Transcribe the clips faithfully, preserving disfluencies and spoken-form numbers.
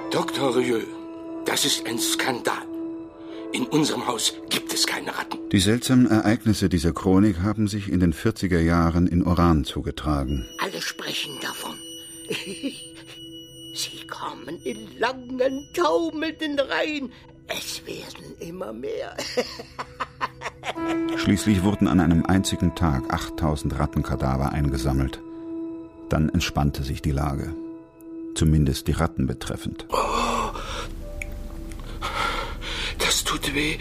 Doktor Rieu, das ist ein Skandal. In unserem Haus gibt es keine Ratten. Die seltsamen Ereignisse dieser Chronik haben sich in den vierziger Jahren in Oran zugetragen. Alle sprechen davon. Sie kommen in langen, taumelnden Reihen. Es werden immer mehr. Schließlich wurden an einem einzigen Tag achttausend Rattenkadaver eingesammelt. Dann entspannte sich die Lage. Zumindest die Ratten betreffend. Oh, das tut weh.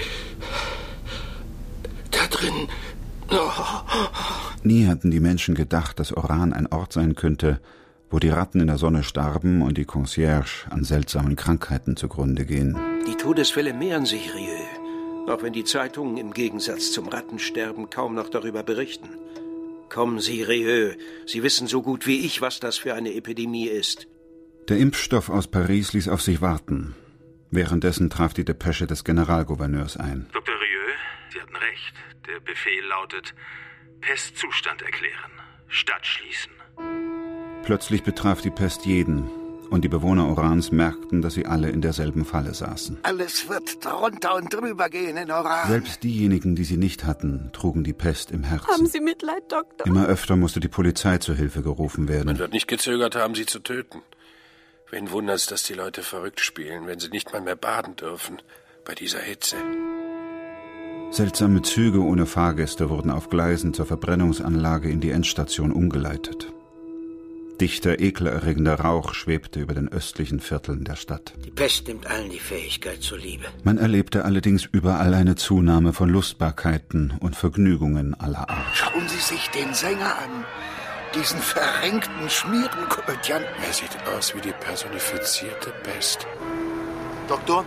Da drin. Oh. Nie hatten die Menschen gedacht, dass Oran ein Ort sein könnte, wo die Ratten in der Sonne starben und die Concierge an seltsamen Krankheiten zugrunde gehen. Die Todesfälle mehren sich, Rieu. Auch wenn die Zeitungen im Gegensatz zum Rattensterben kaum noch darüber berichten. Kommen Sie, Rieu. Sie wissen so gut wie ich, was das für eine Epidemie ist. Der Impfstoff aus Paris ließ auf sich warten. Währenddessen traf die Depesche des Generalgouverneurs ein. Doktor Rieu, Sie hatten recht. Der Befehl lautet, Pestzustand erklären, Stadt schließen. Plötzlich betraf die Pest jeden, und die Bewohner Orans merkten, dass sie alle in derselben Falle saßen. Alles wird drunter und drüber gehen in Oran. Selbst diejenigen, die sie nicht hatten, trugen die Pest im Herzen. Haben Sie Mitleid, Doktor? Immer öfter musste die Polizei zur Hilfe gerufen werden. Man wird nicht gezögert haben, sie zu töten. Wen wundert's, dass die Leute verrückt spielen, wenn sie nicht mal mehr baden dürfen bei dieser Hitze. Seltsame Züge ohne Fahrgäste wurden auf Gleisen zur Verbrennungsanlage in die Endstation umgeleitet. Dichter, ekelerregender Rauch schwebte über den östlichen Vierteln der Stadt. Die Pest nimmt allen die Fähigkeit zur Liebe. Man erlebte allerdings überall eine Zunahme von Lustbarkeiten und Vergnügungen aller Art. Schauen Sie sich den Sänger an. Diesen verrenkten Schmierenkomödianten. Er sieht aus wie die personifizierte Pest. Doktor,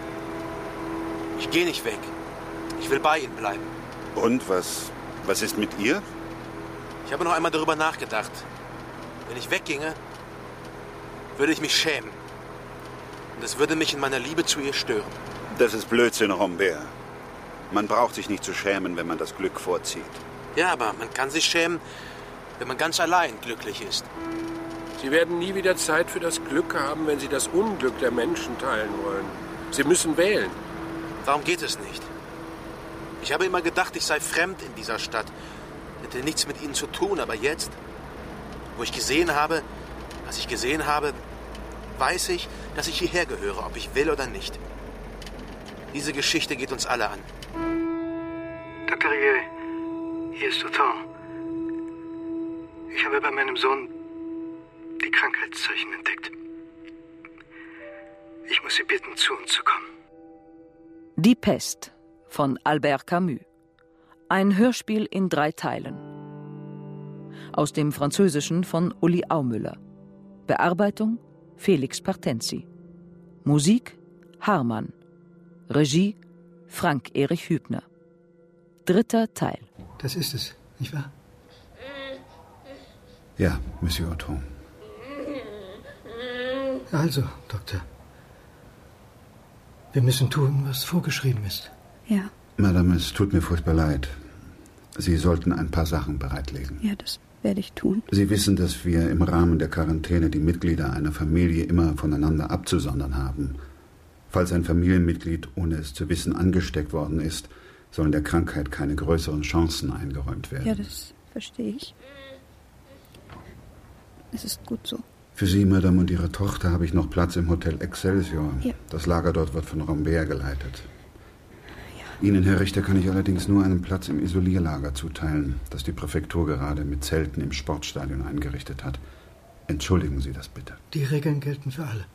ich gehe nicht weg. Ich will bei Ihnen bleiben. Und was, was ist mit ihr? Ich habe noch einmal darüber nachgedacht. Wenn ich wegginge, würde ich mich schämen. Und es würde mich in meiner Liebe zu ihr stören. Das ist Blödsinn, Rambert. Man braucht sich nicht zu schämen, wenn man das Glück vorzieht. Ja, aber man kann sich schämen, wenn man ganz allein glücklich ist. Sie werden nie wieder Zeit für das Glück haben, wenn Sie das Unglück der Menschen teilen wollen. Sie müssen wählen. Darum geht es nicht. Ich habe immer gedacht, ich sei fremd in dieser Stadt. Hätte nichts mit ihnen zu tun, aber jetzt, wo ich gesehen habe, was ich gesehen habe, weiß ich, dass ich hierher gehöre, ob ich will oder nicht. Diese Geschichte geht uns alle an. Doktor Rieu, hier ist Autant. Ich habe bei meinem Sohn die Krankheitszeichen entdeckt. Ich muss Sie bitten, zu uns zu kommen. Die Pest von Albert Camus. Ein Hörspiel in drei Teilen. Aus dem Französischen von Uli Aumüller. Bearbeitung Felix Partenzi. Musik Harman. Regie Frank Erich Hübner. Dritter Teil. Das ist es, nicht wahr? Ja, Monsieur Autant. Also, Doktor. Wir müssen tun, was vorgeschrieben ist. Ja. Madame, es tut mir furchtbar leid. Sie sollten ein paar Sachen bereitlegen. Ja, das werde ich tun. Sie wissen, dass wir im Rahmen der Quarantäne die Mitglieder einer Familie immer voneinander abzusondern haben. Falls ein Familienmitglied, ohne es zu wissen, angesteckt worden ist, sollen der Krankheit keine größeren Chancen eingeräumt werden. Ja, das verstehe ich. Es ist gut so. Für Sie, Madame, und Ihre Tochter habe ich noch Platz im Hotel Excelsior. Ja. Das Lager dort wird von Rambert geleitet. Ja. Ihnen, Herr Richter, kann ich allerdings nur einen Platz im Isolierlager zuteilen, das die Präfektur gerade mit Zelten im Sportstadion eingerichtet hat. Entschuldigen Sie das bitte. Die Regeln gelten für alle.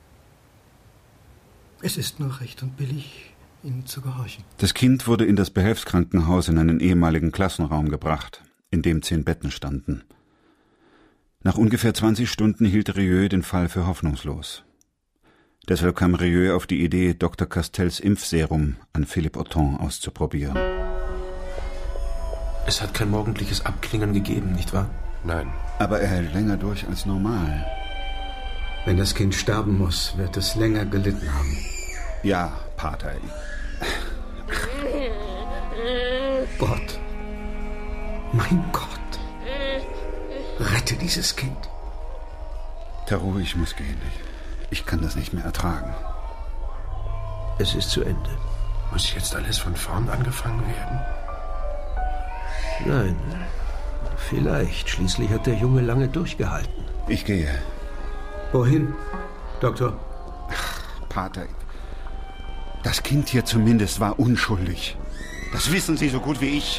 Es ist nur recht und billig, Ihnen zu gehorchen. Das Kind wurde in das Behelfskrankenhaus in einen ehemaligen Klassenraum gebracht, in dem zehn Betten standen. Nach ungefähr zwanzig Stunden hielt Rieu den Fall für hoffnungslos. Deshalb kam Rieu auf die Idee, Doktor Castels Impfserum an Philippe Autant auszuprobieren. Es hat kein morgendliches Abklingen gegeben, nicht wahr? Nein. Aber er hält länger durch als normal. Wenn das Kind sterben muss, wird es länger gelitten haben. Ja, Pater. Gott. Mein Gott. Rette dieses Kind. Tarot, ich muss gehen. Ich, ich kann das nicht mehr ertragen. Es ist zu Ende. Muss jetzt alles von vorn angefangen werden? Nein, vielleicht. Schließlich hat der Junge lange durchgehalten. Ich gehe. Wohin, Doktor? Ach, Pater, das Kind hier zumindest war unschuldig. Das wissen Sie so gut wie ich.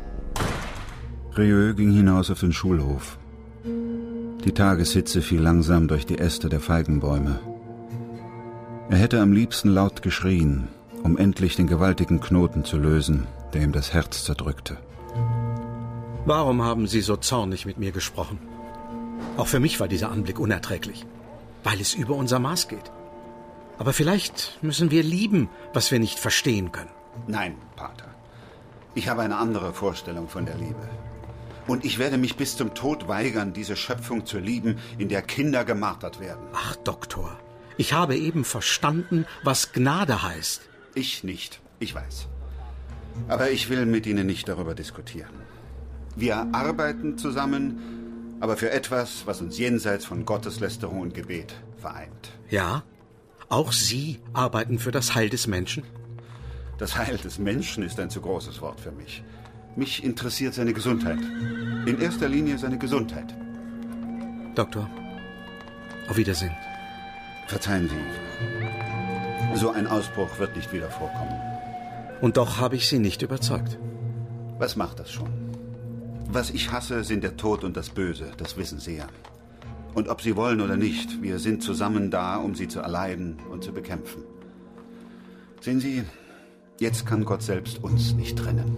Rieu ging hinaus auf den Schulhof. Die Tageshitze fiel langsam durch die Äste der Feigenbäume. Er hätte am liebsten laut geschrien, um endlich den gewaltigen Knoten zu lösen, der ihm das Herz zerdrückte. Warum haben Sie so zornig mit mir gesprochen? Auch für mich war dieser Anblick unerträglich, weil es über unser Maß geht. Aber vielleicht müssen wir lieben, was wir nicht verstehen können. Nein, Pater. Ich habe eine andere Vorstellung von der Liebe. Und ich werde mich bis zum Tod weigern, diese Schöpfung zu lieben, in der Kinder gemartert werden. Ach, Doktor, ich habe eben verstanden, was Gnade heißt. Ich nicht, ich weiß. Aber ich will mit Ihnen nicht darüber diskutieren. Wir arbeiten zusammen, aber für etwas, was uns jenseits von Gotteslästerung und Gebet vereint. Ja? Auch Sie arbeiten für das Heil des Menschen? Das Heil des Menschen ist ein zu großes Wort für mich. Mich interessiert seine Gesundheit. In erster Linie seine Gesundheit. Doktor, auf Wiedersehen. Verzeihen Sie. So ein Ausbruch wird nicht wieder vorkommen. Und doch habe ich Sie nicht überzeugt. Was macht das schon? Was ich hasse, sind der Tod und das Böse, das wissen Sie ja. Und ob Sie wollen oder nicht, wir sind zusammen da, um sie zu erleiden und zu bekämpfen. Sehen Sie, jetzt kann Gott selbst uns nicht trennen.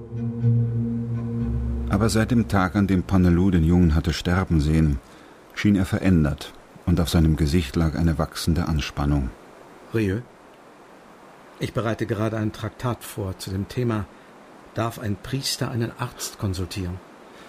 Aber seit dem Tag, an dem Panelou den Jungen hatte sterben sehen, schien er verändert und auf seinem Gesicht lag eine wachsende Anspannung. Rieu, ich bereite gerade ein Traktat vor zu dem Thema: Darf ein Priester einen Arzt konsultieren?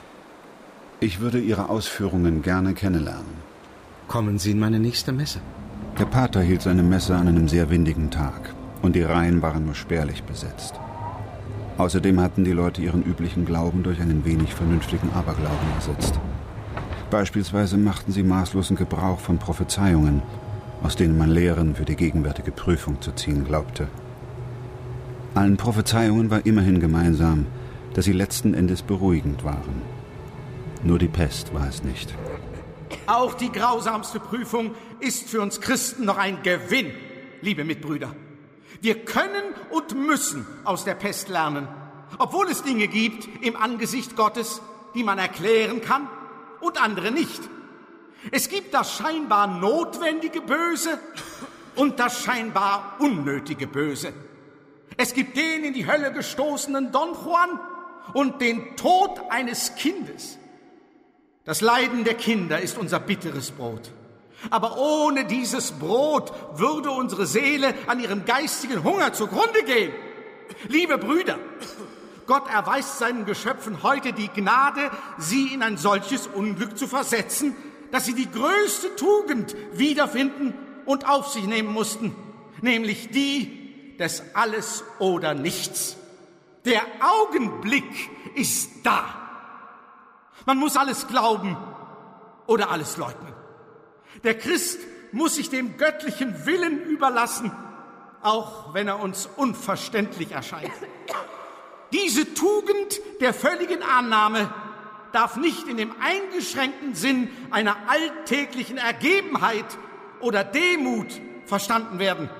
Ich würde Ihre Ausführungen gerne kennenlernen. Kommen Sie in meine nächste Messe. Der Pater hielt seine Messe an einem sehr windigen Tag und die Reihen waren nur spärlich besetzt. Außerdem hatten die Leute ihren üblichen Glauben durch einen wenig vernünftigen Aberglauben ersetzt. Beispielsweise machten sie maßlosen Gebrauch von Prophezeiungen, aus denen man Lehren für die gegenwärtige Prüfung zu ziehen glaubte. Allen Prophezeiungen war immerhin gemeinsam, dass sie letzten Endes beruhigend waren. Nur die Pest war es nicht. Auch die grausamste Prüfung ist für uns Christen noch ein Gewinn, liebe Mitbrüder. Wir können und müssen aus der Pest lernen, obwohl es Dinge gibt im Angesicht Gottes, die man erklären kann und andere nicht. Es gibt das scheinbar notwendige Böse und das scheinbar unnötige Böse. Es gibt den in die Hölle gestoßenen Don Juan und den Tod eines Kindes. Das Leiden der Kinder ist unser bitteres Brot. Aber ohne dieses Brot würde unsere Seele an ihrem geistigen Hunger zugrunde gehen. Liebe Brüder, Gott erweist seinen Geschöpfen heute die Gnade, sie in ein solches Unglück zu versetzen, dass sie die größte Tugend wiederfinden und auf sich nehmen mussten, nämlich die des Alles oder Nichts. Der Augenblick ist da. Man muss alles glauben oder alles leugnen. Der Christ muss sich dem göttlichen Willen überlassen, auch wenn er uns unverständlich erscheint. Diese Tugend der völligen Annahme darf nicht in dem eingeschränkten Sinn einer alltäglichen Ergebenheit oder Demut verstanden werden.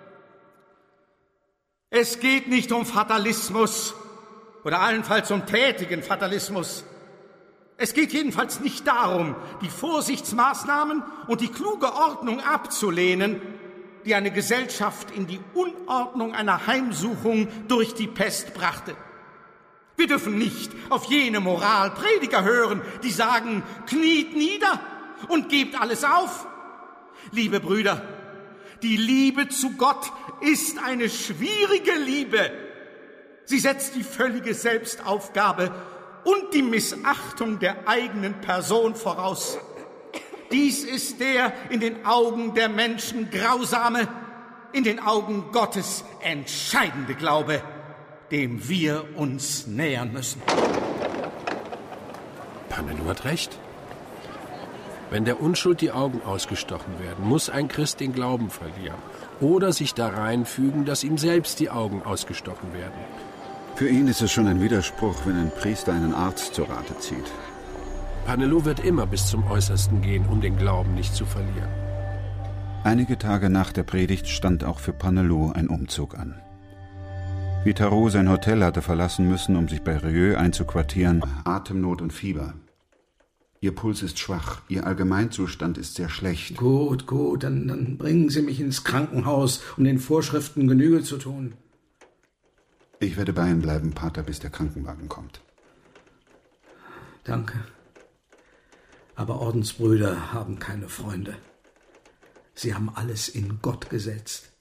Es geht nicht um Fatalismus oder allenfalls um tätigen Fatalismus. Es geht jedenfalls nicht darum, die Vorsichtsmaßnahmen und die kluge Ordnung abzulehnen, die eine Gesellschaft in die Unordnung einer Heimsuchung durch die Pest brachte. Wir dürfen nicht auf jene Moralprediger hören, die sagen, kniet nieder und gebt alles auf. Liebe Brüder, die Liebe zu Gott ist eine schwierige Liebe. Sie setzt die völlige Selbstaufgabe und die Missachtung der eigenen Person voraus. Dies ist der in den Augen der Menschen grausame, in den Augen Gottes entscheidende Glaube, dem wir uns nähern müssen. Panelou hat recht. Wenn der Unschuld die Augen ausgestochen werden, muss ein Christ den Glauben verlieren oder sich da reinfügen, dass ihm selbst die Augen ausgestochen werden. Für ihn ist es schon ein Widerspruch, wenn ein Priester einen Arzt zu Rate zieht. Panelot wird immer bis zum Äußersten gehen, um den Glauben nicht zu verlieren. Einige Tage nach der Predigt stand auch für Panelot ein Umzug an. Wie Tarrou sein Hotel hatte verlassen müssen, um sich bei Rieu einzuquartieren, Atemnot und Fieber. Ihr Puls ist schwach, Ihr Allgemeinzustand ist sehr schlecht. Gut, gut, dann, dann bringen Sie mich ins Krankenhaus, um den Vorschriften Genüge zu tun. Ich werde bei Ihnen bleiben, Pater, bis der Krankenwagen kommt. Danke. Aber Ordensbrüder haben keine Freunde. Sie haben alles in Gott gesetzt.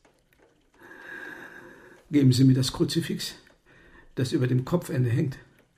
Geben Sie mir das Kruzifix, das über dem Kopfende hängt.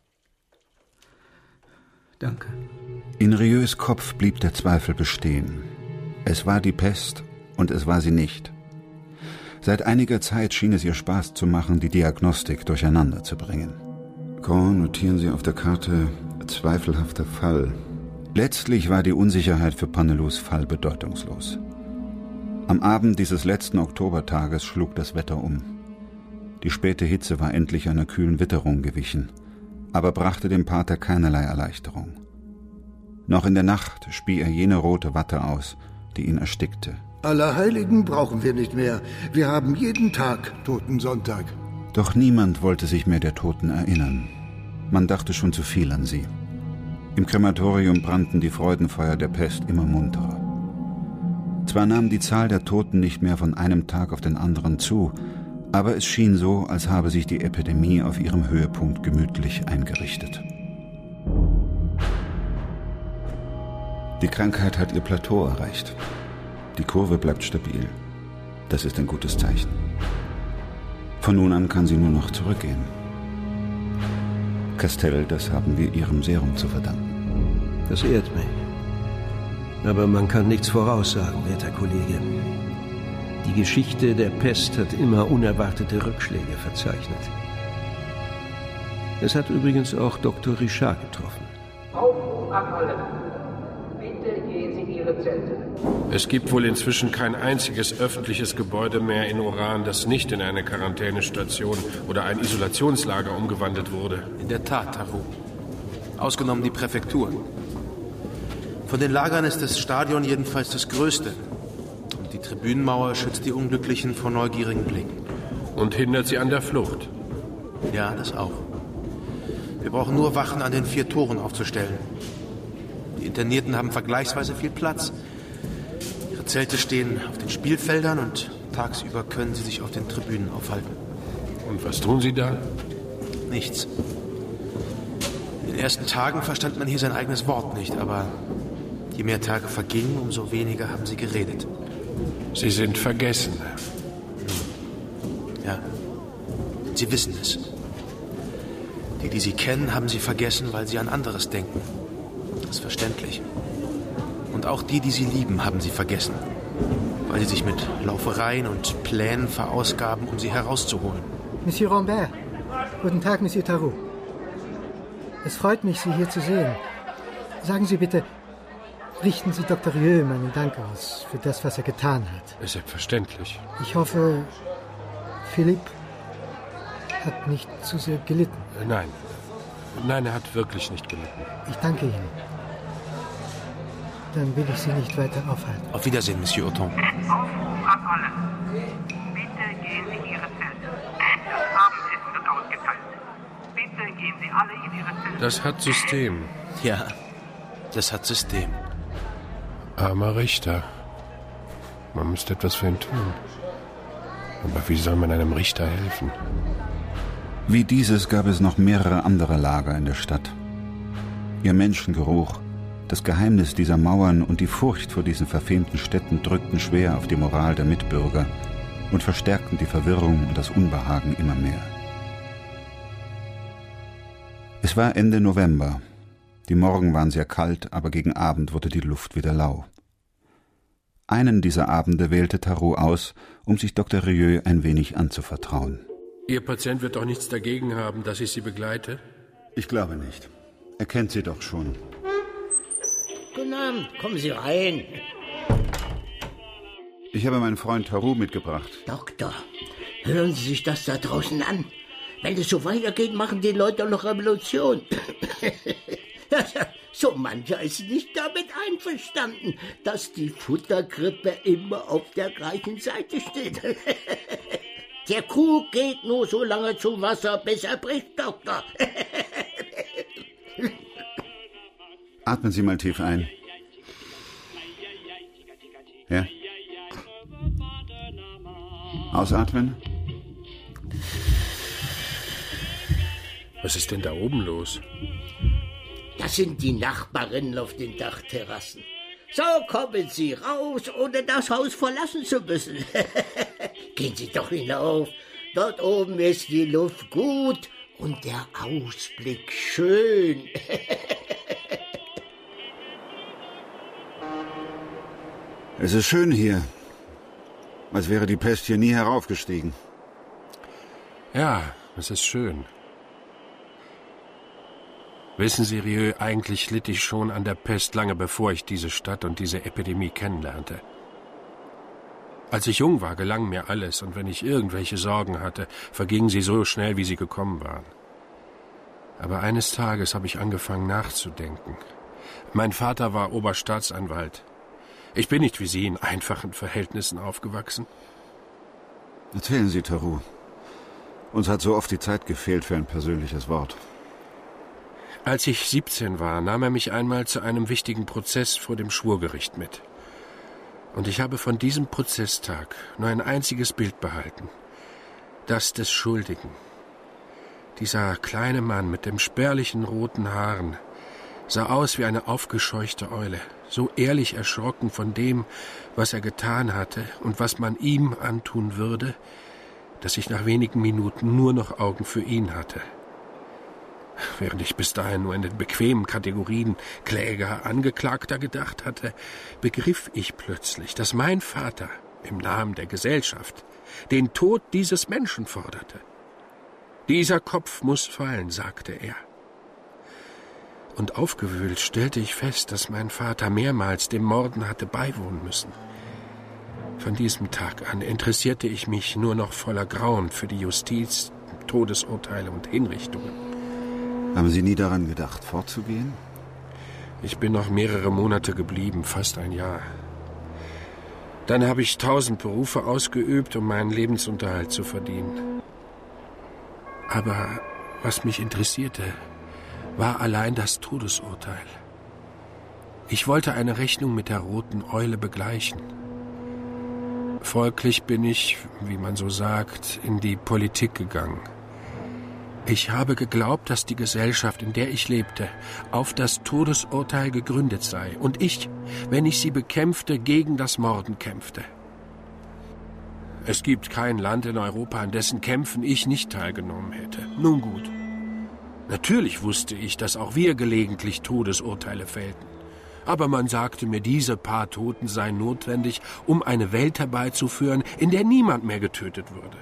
Danke. In Rieus Kopf blieb der Zweifel bestehen. Es war die Pest und es war sie nicht. Seit einiger Zeit schien es ihr Spaß zu machen, die Diagnostik durcheinander zu bringen. Caen, notieren Sie auf der Karte, zweifelhafter Fall. Letztlich war die Unsicherheit für Panelots Fall bedeutungslos. Am Abend dieses letzten Oktobertages schlug das Wetter um. Die späte Hitze war endlich einer kühlen Witterung gewichen, aber brachte dem Pater keinerlei Erleichterung. Noch in der Nacht spie er jene rote Watte aus, die ihn erstickte. Allerheiligen brauchen wir nicht mehr. Wir haben jeden Tag Totensonntag. Doch niemand wollte sich mehr der Toten erinnern. Man dachte schon zu viel an sie. Im Krematorium brannten die Freudenfeuer der Pest immer munterer. Zwar nahm die Zahl der Toten nicht mehr von einem Tag auf den anderen zu, aber es schien so, als habe sich die Epidemie auf ihrem Höhepunkt gemütlich eingerichtet. Die Krankheit hat ihr Plateau erreicht. Die Kurve bleibt stabil. Das ist ein gutes Zeichen. Von nun an kann sie nur noch zurückgehen. Castell, das haben wir ihrem Serum zu verdanken. Das ehrt mich. Aber man kann nichts voraussagen, werter Kollege. Die Geschichte der Pest hat immer unerwartete Rückschläge verzeichnet. Es hat übrigens auch Doktor Richard getroffen. Aufruf an alle. Bitte gehen Sie in Ihre Zelte. Es gibt wohl inzwischen kein einziges öffentliches Gebäude mehr in Oran, das nicht in eine Quarantänestation oder ein Isolationslager umgewandelt wurde. In der Tat, Tarrou. Ausgenommen die Präfektur. Von den Lagern ist das Stadion jedenfalls das größte. Und die Tribünenmauer schützt die Unglücklichen vor neugierigen Blicken. Und hindert sie an der Flucht. Ja, das auch. Wir brauchen nur Wachen an den vier Toren aufzustellen. Die Internierten haben vergleichsweise viel Platz. Ihre Zelte stehen auf den Spielfeldern und tagsüber können sie sich auf den Tribünen aufhalten. Und was tun Sie da? Nichts. In den ersten Tagen verstand man hier sein eigenes Wort nicht, aber je mehr Tage vergingen, umso weniger haben sie geredet. Sie sind Vergessene. Ja, sie wissen es. Die, die sie kennen, haben sie vergessen, weil sie an anderes denken. Das ist verständlich. Und auch die, die sie lieben, haben sie vergessen, weil sie sich mit Laufereien und Plänen verausgaben, um sie herauszuholen. Monsieur Rambert, guten Tag, Monsieur Tarrou. Es freut mich, Sie hier zu sehen. Sagen Sie bitte, richten Sie Doktor Rieu meinen Dank aus für das, was er getan hat. Selbstverständlich. Ich hoffe, Philipp hat nicht zu sehr gelitten. Nein. Nein, er hat wirklich nicht gelitten. Ich danke Ihnen. Dann will ich Sie nicht weiter aufhalten. Auf Wiedersehen, Monsieur Othon. Aufruf an alle. Bitte gehen Sie in Ihre Zelte. Das Abendessen wird ausgeteilt. Bitte gehen Sie alle in Ihre Zelte. Das hat System. Ja, das hat System. Armer Richter. Man müsste etwas für ihn tun. Aber wie soll man einem Richter helfen? Wie dieses gab es noch mehrere andere Lager in der Stadt. Ihr Menschengeruch, das Geheimnis dieser Mauern und die Furcht vor diesen verfemten Städten drückten schwer auf die Moral der Mitbürger und verstärkten die Verwirrung und das Unbehagen immer mehr. Es war Ende November. Die Morgen waren sehr kalt, aber gegen Abend wurde die Luft wieder lau. Einen dieser Abende wählte Tarrou aus, um sich Doktor Rieu ein wenig anzuvertrauen. Ihr Patient wird doch nichts dagegen haben, dass ich Sie begleite? Ich glaube nicht. Er kennt Sie doch schon. Guten Abend, kommen Sie rein. Ich habe meinen Freund Taru mitgebracht. Doktor, hören Sie sich das da draußen an. Wenn es so weitergeht, machen die Leute noch Revolution. So mancher ist nicht damit einverstanden, dass die Futterkrippe immer auf der gleichen Seite steht. Der Kuh geht nur so lange zum Wasser, bis er bricht, Doktor. Atmen Sie mal tief ein. Ja? Ausatmen. Was ist denn da oben los? Das sind die Nachbarinnen auf den Dachterrassen. So kommen Sie raus, ohne das Haus verlassen zu müssen. Gehen Sie doch hinauf. Dort oben ist die Luft gut und der Ausblick schön. Es ist schön hier. Als wäre die Pest hier nie heraufgestiegen. Ja, es ist schön. Wissen Sie, Rieu, eigentlich litt ich schon an der Pest lange bevor ich diese Stadt und diese Epidemie kennenlernte. Als ich jung war, gelang mir alles, und wenn ich irgendwelche Sorgen hatte, vergingen sie so schnell, wie sie gekommen waren. Aber eines Tages habe ich angefangen nachzudenken. Mein Vater war Oberstaatsanwalt. Ich bin nicht wie Sie in einfachen Verhältnissen aufgewachsen. Erzählen Sie, Taru. Uns hat so oft die Zeit gefehlt für ein persönliches Wort. Als ich siebzehn war, nahm er mich einmal zu einem wichtigen Prozess vor dem Schwurgericht mit. Und ich habe von diesem Prozesstag nur ein einziges Bild behalten. Das des Schuldigen. Dieser kleine Mann mit dem spärlichen roten Haaren sah aus wie eine aufgescheuchte Eule, so ehrlich erschrocken von dem, was er getan hatte und was man ihm antun würde, dass ich nach wenigen Minuten nur noch Augen für ihn hatte. Während ich bis dahin nur in den bequemen Kategorien Kläger, Angeklagter gedacht hatte, begriff ich plötzlich, dass mein Vater im Namen der Gesellschaft den Tod dieses Menschen forderte. Dieser Kopf muss fallen, sagte er. Und aufgewühlt stellte ich fest, dass mein Vater mehrmals dem Morden hatte beiwohnen müssen. Von diesem Tag an interessierte ich mich nur noch voller Grauen für die Justiz, Todesurteile und Hinrichtungen. Haben Sie nie daran gedacht, fortzugehen? Ich bin noch mehrere Monate geblieben, fast ein Jahr. Dann habe ich tausend Berufe ausgeübt, um meinen Lebensunterhalt zu verdienen. Aber was mich interessierte, war allein das Todesurteil. Ich wollte eine Rechnung mit der roten Eule begleichen. Folglich bin ich, wie man so sagt, in die Politik gegangen. Ich habe geglaubt, dass die Gesellschaft, in der ich lebte, auf das Todesurteil gegründet sei und ich, wenn ich sie bekämpfte, gegen das Morden kämpfte. Es gibt kein Land in Europa, an dessen Kämpfen ich nicht teilgenommen hätte. Nun gut. Natürlich wusste ich, dass auch wir gelegentlich Todesurteile fällten. Aber man sagte mir, diese paar Toten seien notwendig, um eine Welt herbeizuführen, in der niemand mehr getötet würde.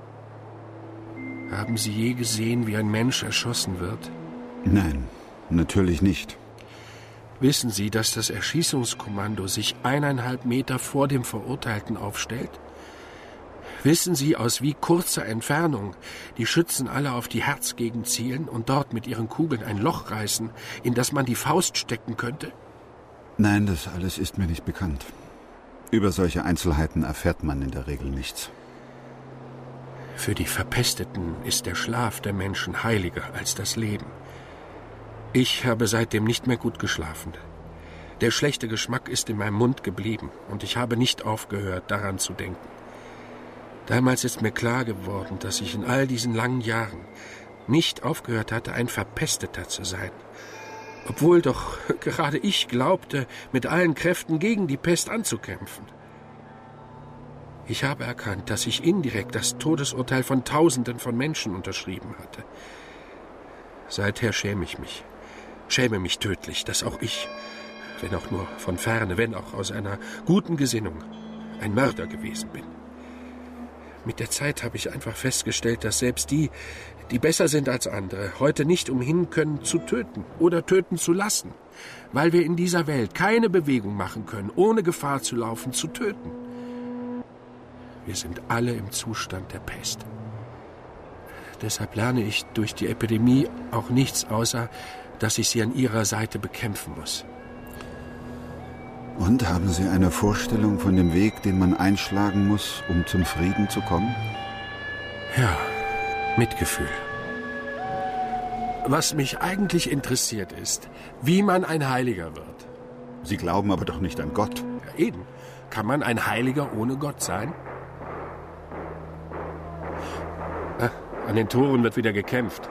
Haben Sie je gesehen, wie ein Mensch erschossen wird? Nein, natürlich nicht. Wissen Sie, dass das Erschießungskommando sich eineinhalb Meter vor dem Verurteilten aufstellt? Wissen Sie, aus wie kurzer Entfernung die Schützen alle auf die Herzgegend zielen und dort mit ihren Kugeln ein Loch reißen, in das man die Faust stecken könnte? Nein, das alles ist mir nicht bekannt. Über solche Einzelheiten erfährt man in der Regel nichts. Für die Verpesteten ist der Schlaf der Menschen heiliger als das Leben. Ich habe seitdem nicht mehr gut geschlafen. Der schlechte Geschmack ist in meinem Mund geblieben und ich habe nicht aufgehört, daran zu denken. Damals ist mir klar geworden, dass ich in all diesen langen Jahren nicht aufgehört hatte, ein Verpesteter zu sein. Obwohl doch gerade ich glaubte, mit allen Kräften gegen die Pest anzukämpfen. Ich habe erkannt, dass ich indirekt das Todesurteil von Tausenden von Menschen unterschrieben hatte. Seither schäme ich mich. Schäme mich tödlich, dass auch ich, wenn auch nur von ferne, wenn auch aus einer guten Gesinnung, ein Mörder gewesen bin. Mit der Zeit habe ich einfach festgestellt, dass selbst die, die besser sind als andere, heute nicht umhin können, zu töten oder töten zu lassen. weil wir in dieser Welt keine Bewegung machen können, ohne Gefahr zu laufen, zu töten. Wir sind alle im Zustand der Pest. Deshalb lerne ich durch die Epidemie auch nichts, außer dass ich sie an ihrer Seite bekämpfen muss. Und haben Sie eine Vorstellung von dem Weg, den man einschlagen muss, um zum Frieden zu kommen? Ja, Mitgefühl. Was mich eigentlich interessiert ist, wie man ein Heiliger wird. Sie glauben aber doch nicht an Gott. Ja, eben. Kann man ein Heiliger ohne Gott sein? Ah, an den Toren wird wieder gekämpft.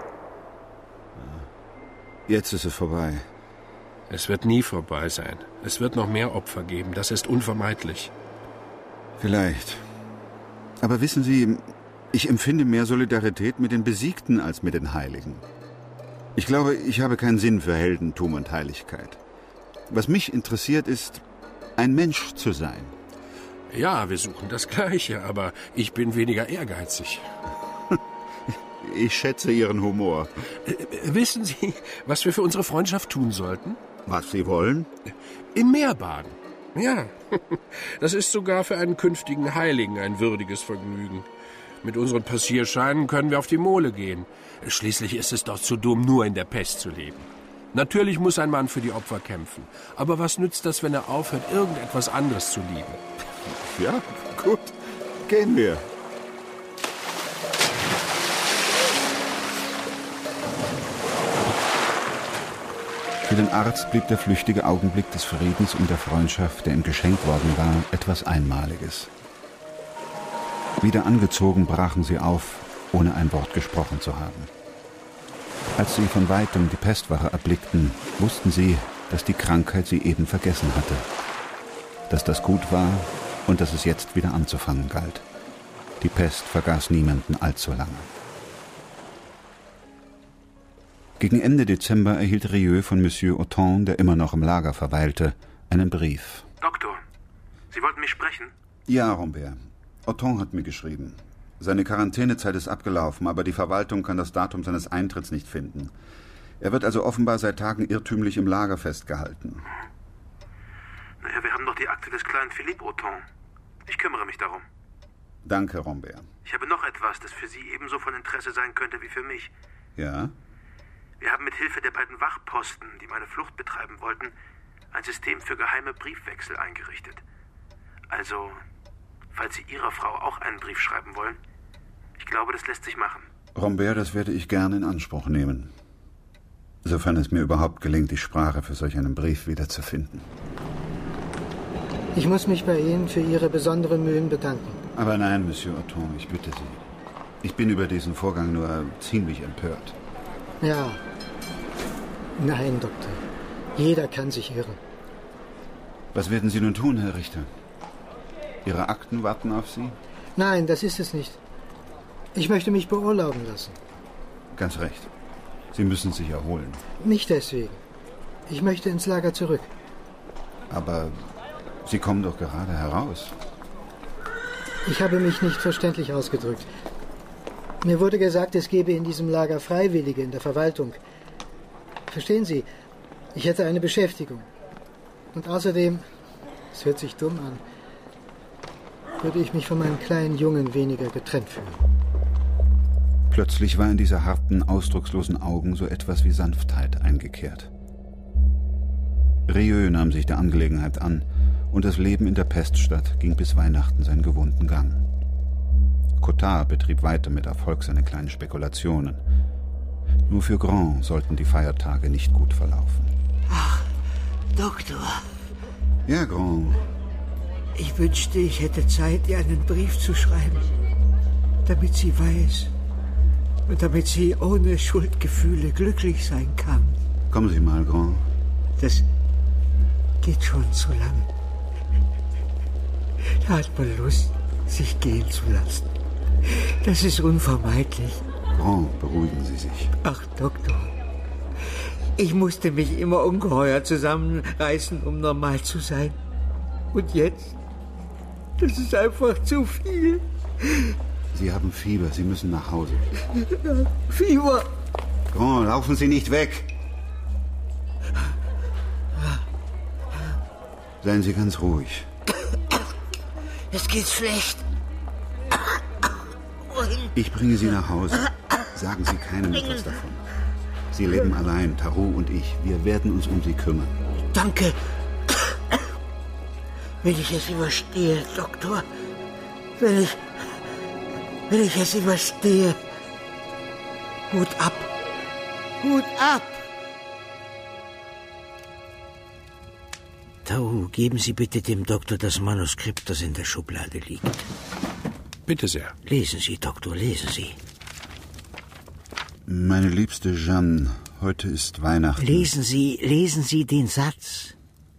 Jetzt ist es vorbei. Es wird nie vorbei sein. Es wird noch mehr Opfer geben. Das ist unvermeidlich. Vielleicht. Aber wissen Sie, ich empfinde mehr Solidarität mit den Besiegten als mit den Heiligen. Ich glaube, ich habe keinen Sinn für Heldentum und Heiligkeit. Was mich interessiert, ist, ein Mensch zu sein. Ja, wir suchen das Gleiche, aber ich bin weniger ehrgeizig. Ich schätze Ihren Humor. Äh, wissen Sie, was wir für unsere Freundschaft tun sollten? Was Sie wollen? Im Meer baden. Ja, das ist sogar für einen künftigen Heiligen ein würdiges Vergnügen. Mit unseren Passierscheinen können wir auf die Mole gehen. Schließlich ist es doch zu dumm, nur in der Pest zu leben. Natürlich muss ein Mann für die Opfer kämpfen. Aber was nützt das, wenn er aufhört, irgendetwas anderes zu lieben? Ja, gut. Gehen wir. Für den Arzt blieb der flüchtige Augenblick des Friedens und der Freundschaft, der ihm geschenkt worden war, etwas Einmaliges. Wieder angezogen brachen sie auf, ohne ein Wort gesprochen zu haben. Als sie von weitem die Pestwache erblickten, wussten sie, dass die Krankheit sie eben vergessen hatte. Dass das gut war und dass es jetzt wieder anzufangen galt. Die Pest vergaß niemanden allzu lange. Gegen Ende Dezember erhielt Rieux von Monsieur Auton, der immer noch im Lager verweilte, einen Brief. Doktor, Sie wollten mich sprechen? Ja, Rambert. Auton hat mir geschrieben. Seine Quarantänezeit ist abgelaufen, aber die Verwaltung kann das Datum seines Eintritts nicht finden. Er wird also offenbar seit Tagen irrtümlich im Lager festgehalten. Naja, wir haben doch die Akte des kleinen Philippe Auton. Ich kümmere mich darum. Danke, Rambert. Ich habe noch etwas, das für Sie ebenso von Interesse sein könnte wie für mich. Ja? Wir haben mit Hilfe der beiden Wachposten, die meine Flucht betreiben wollten, ein System für geheime Briefwechsel eingerichtet. Also, falls Sie Ihrer Frau auch einen Brief schreiben wollen, ich glaube, das lässt sich machen. Rambert, das werde ich gerne in Anspruch nehmen. Sofern es mir überhaupt gelingt, die Sprache für solch einen Brief wiederzufinden. Ich muss mich bei Ihnen für Ihre besonderen Mühen bedanken. Aber nein, Monsieur Auton, ich bitte Sie. Ich bin über diesen Vorgang nur ziemlich empört. Ja. Nein, Doktor. Jeder kann sich irren. Was werden Sie nun tun, Herr Richter? Ihre Akten warten auf Sie? Nein, das ist es nicht. Ich möchte mich beurlauben lassen. Ganz recht. Sie müssen sich erholen. Nicht deswegen. Ich möchte ins Lager zurück. Aber Sie kommen doch gerade heraus. Ich habe mich nicht verständlich ausgedrückt. Mir wurde gesagt, es gebe in diesem Lager Freiwillige in der Verwaltung. Verstehen Sie, ich hätte eine Beschäftigung. Und außerdem, es hört sich dumm an, würde ich mich von meinem kleinen Jungen weniger getrennt fühlen. Plötzlich war in diese harten, ausdruckslosen Augen so etwas wie Sanftheit eingekehrt. Rieux nahm sich der Angelegenheit an und das Leben in der Peststadt ging bis Weihnachten seinen gewohnten Gang. Cottard betrieb weiter mit Erfolg seine kleinen Spekulationen. Nur für Grand sollten die Feiertage nicht gut verlaufen. Ach, Doktor. Ja, Grand. Ich wünschte, ich hätte Zeit, ihr einen Brief zu schreiben, damit sie weiß und damit sie ohne Schuldgefühle glücklich sein kann. Kommen Sie mal, Grand. Das geht schon zu lange. Da hat man Lust, sich gehen zu lassen. Das ist unvermeidlich. Grand, beruhigen Sie sich. Ach, Doktor. Ich musste mich immer ungeheuer zusammenreißen, um normal zu sein. Und jetzt? Das ist einfach zu viel. Sie haben Fieber. Sie müssen nach Hause. Fieber. Grand, laufen Sie nicht weg. Seien Sie ganz ruhig. Es geht schlecht. Ich bringe Sie nach Hause. Sagen Sie keinem etwas davon. Sie leben allein, Tarot und ich. Wir werden uns um Sie kümmern. Danke. Wenn ich es überstehe, Doktor. Wenn ich... Wenn ich es überstehe. Hut ab. Hut ab. Tau, geben Sie bitte dem Doktor das Manuskript, das in der Schublade liegt. Bitte sehr. Lesen Sie, Doktor, lesen Sie. Meine liebste Jeanne, heute ist Weihnachten. Lesen Sie, lesen Sie den Satz.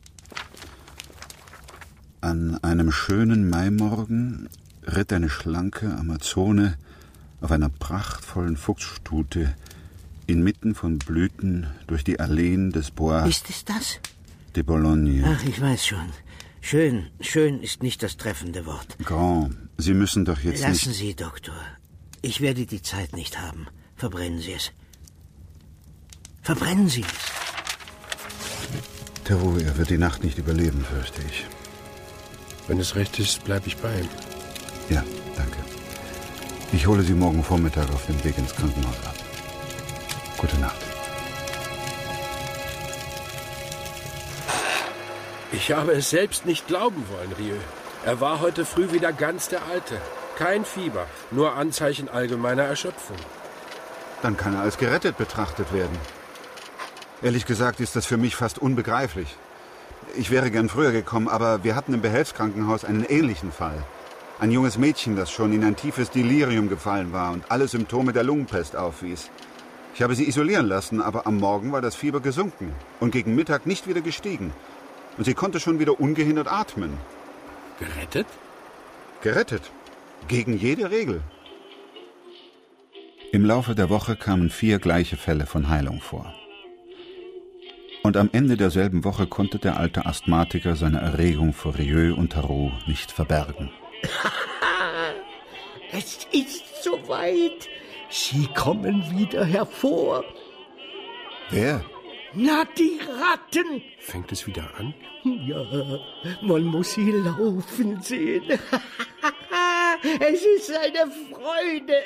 An einem schönen Maimorgen ritt eine schlanke Amazone auf einer prachtvollen Fuchsstute inmitten von Blüten durch die Alleen des Bois. Ist es das? De Boulogne. Ach, ich weiß schon. Schön, schön ist nicht das treffende Wort. Grand, Sie müssen doch jetzt Lassen nicht... Sie, Doktor. Ich werde die Zeit nicht haben. Verbrennen Sie es. Verbrennen Sie es. Tarot, er wird die Nacht nicht überleben, fürchte ich. Wenn es recht ist, bleibe ich bei ihm. Ja, danke. Ich hole Sie morgen Vormittag auf dem Weg ins Krankenhaus ab. Gute Nacht. Ich habe es selbst nicht glauben wollen, Rieu. Er war heute früh wieder ganz der Alte. Kein Fieber, nur Anzeichen allgemeiner Erschöpfung. Dann kann er als gerettet betrachtet werden. Ehrlich gesagt ist das für mich fast unbegreiflich. Ich wäre gern früher gekommen, aber wir hatten im Behelfskrankenhaus einen ähnlichen Fall. Ein junges Mädchen, das schon in ein tiefes Delirium gefallen war und alle Symptome der Lungenpest aufwies. Ich habe sie isolieren lassen, aber am Morgen war das Fieber gesunken und gegen Mittag nicht wieder gestiegen. Und sie konnte schon wieder ungehindert atmen. Gerettet? Gerettet. Gegen jede Regel. Im Laufe der Woche kamen vier gleiche Fälle von Heilung vor. Und am Ende derselben Woche konnte der alte Asthmatiker seine Erregung vor Rieu und Tarot nicht verbergen. Es ist soweit. Sie kommen wieder hervor. Wer? Na, die Ratten. Fängt es wieder an? Ja, man muss sie laufen sehen. Es ist eine Freude.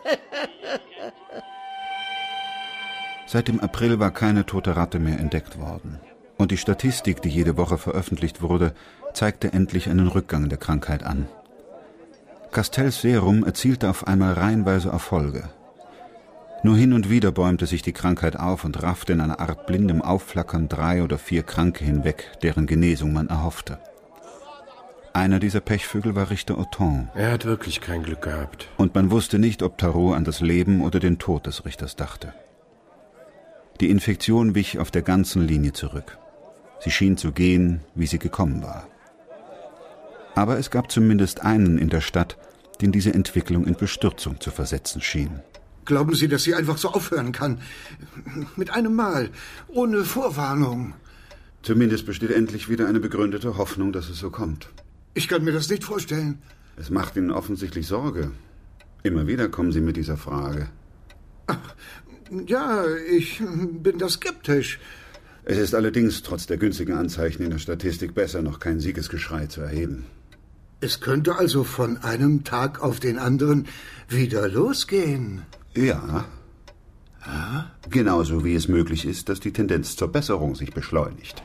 Seit dem April war keine tote Ratte mehr entdeckt worden. Und die Statistik, die jede Woche veröffentlicht wurde, zeigte endlich einen Rückgang der Krankheit an. Castells Serum erzielte auf einmal reihenweise Erfolge. Nur hin und wieder bäumte sich die Krankheit auf und raffte in einer Art blindem Aufflackern drei oder vier Kranke hinweg, deren Genesung man erhoffte. Einer dieser Pechvögel war Richter Auton. Er hat wirklich kein Glück gehabt. Und man wusste nicht, ob Tarot an das Leben oder den Tod des Richters dachte. Die Infektion wich auf der ganzen Linie zurück. Sie schien zu gehen, wie sie gekommen war. Aber es gab zumindest einen in der Stadt, den diese Entwicklung in Bestürzung zu versetzen schien. Glauben Sie, dass sie einfach so aufhören kann? Mit einem Mal, ohne Vorwarnung. Zumindest besteht endlich wieder eine begründete Hoffnung, dass es so kommt. Ich kann mir das nicht vorstellen. Es macht Ihnen offensichtlich Sorge. Immer wieder kommen Sie mit dieser Frage. Ach, ja, ich bin da skeptisch. Es ist allerdings trotz der günstigen Anzeichen in der Statistik besser, noch kein Siegesgeschrei zu erheben. Es könnte also von einem Tag auf den anderen wieder losgehen. Ja. Ah? Genauso wie es möglich ist, dass die Tendenz zur Besserung sich beschleunigt.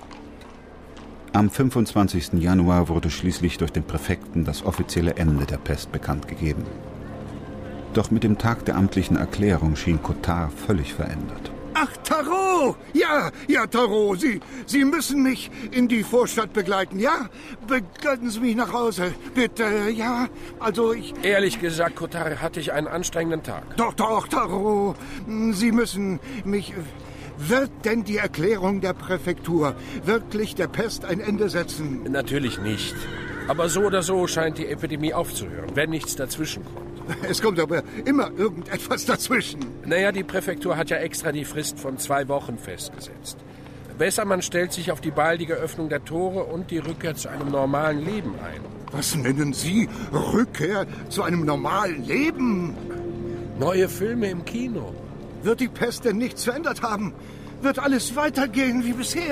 Am fünfundzwanzigsten Januar wurde schließlich durch den Präfekten das offizielle Ende der Pest bekannt gegeben. Doch mit dem Tag der amtlichen Erklärung schien Cottard völlig verändert. Ach, Tarot! Ja, ja, Tarot, Sie, Sie müssen mich in die Vorstadt begleiten, ja? Begleiten Sie mich nach Hause, bitte, ja? Also ich... Ehrlich gesagt, Cottard, hatte ich einen anstrengenden Tag. Doch, doch, Tarot, Sie müssen mich... Wird denn die Erklärung der Präfektur wirklich der Pest ein Ende setzen? Natürlich nicht. Aber so oder so scheint die Epidemie aufzuhören, wenn nichts dazwischen kommt. Es kommt aber immer irgendetwas dazwischen. Naja, die Präfektur hat ja extra die Frist von zwei Wochen festgesetzt. Besser, man stellt sich auf die baldige Öffnung der Tore und die Rückkehr zu einem normalen Leben ein. Was nennen Sie Rückkehr zu einem normalen Leben? Neue Filme im Kino. Wird die Pest denn nichts verändert haben? Wird alles weitergehen wie bisher?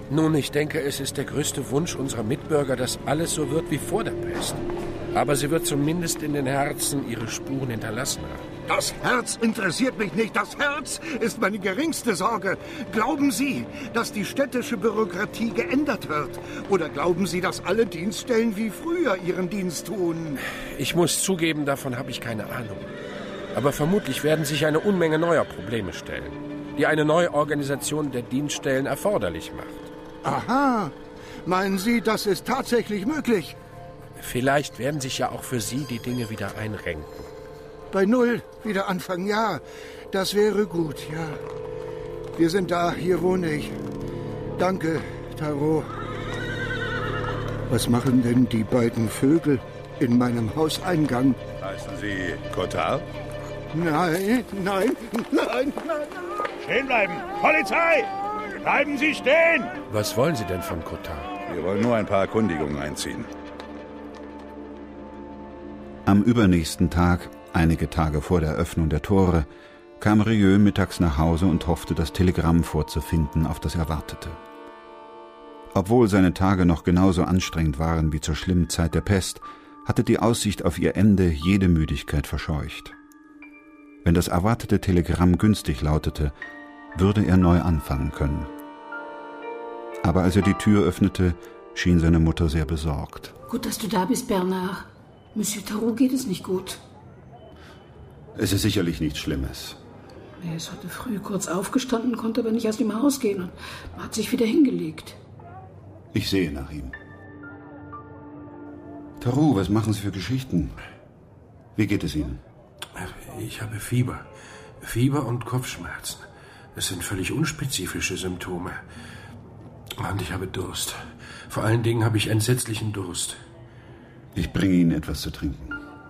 Nun, ich denke, es ist der größte Wunsch unserer Mitbürger, dass alles so wird wie vor der Pest. Aber sie wird zumindest in den Herzen ihre Spuren hinterlassen haben. Das Herz interessiert mich nicht. Das Herz ist meine geringste Sorge. Glauben Sie, dass die städtische Bürokratie geändert wird? Oder glauben Sie, dass alle Dienststellen wie früher ihren Dienst tun? Ich muss zugeben, davon habe ich keine Ahnung. Aber vermutlich werden sich eine Unmenge neuer Probleme stellen, die eine Neuorganisation der Dienststellen erforderlich macht. Aha. Meinen Sie, das ist tatsächlich möglich? Vielleicht werden sich ja auch für Sie die Dinge wieder einrenken. Bei Null wieder anfangen, ja. Das wäre gut, ja. Wir sind da, hier wohne ich. Danke, Tarot. Was machen denn die beiden Vögel in meinem Hauseingang? Heißen Sie Cotard? Nein, nein, nein, nein. Stehen bleiben! Polizei! Bleiben Sie stehen! Was wollen Sie denn von Cotard? Wir wollen nur ein paar Erkundigungen einziehen. Am übernächsten Tag, einige Tage vor der Öffnung der Tore, kam Rieu mittags nach Hause und hoffte, das Telegramm vorzufinden, auf das er wartete. Obwohl seine Tage noch genauso anstrengend waren wie zur schlimmen Zeit der Pest, hatte die Aussicht auf ihr Ende jede Müdigkeit verscheucht. Wenn das erwartete Telegramm günstig lautete, würde er neu anfangen können. Aber als er die Tür öffnete, schien seine Mutter sehr besorgt. Gut, dass du da bist, Bernard. Monsieur Tarot geht es nicht gut. Es ist sicherlich nichts Schlimmes. Er ist heute früh kurz aufgestanden, konnte aber nicht aus dem Haus gehen und hat sich wieder hingelegt. Ich sehe nach ihm. Tarot, was machen Sie für Geschichten? Wie geht es Ihnen? Ich habe Fieber. Fieber und Kopfschmerzen. Es sind völlig unspezifische Symptome. Und ich habe Durst. Vor allen Dingen habe ich entsetzlichen Durst. Ich bringe Ihnen etwas zu trinken.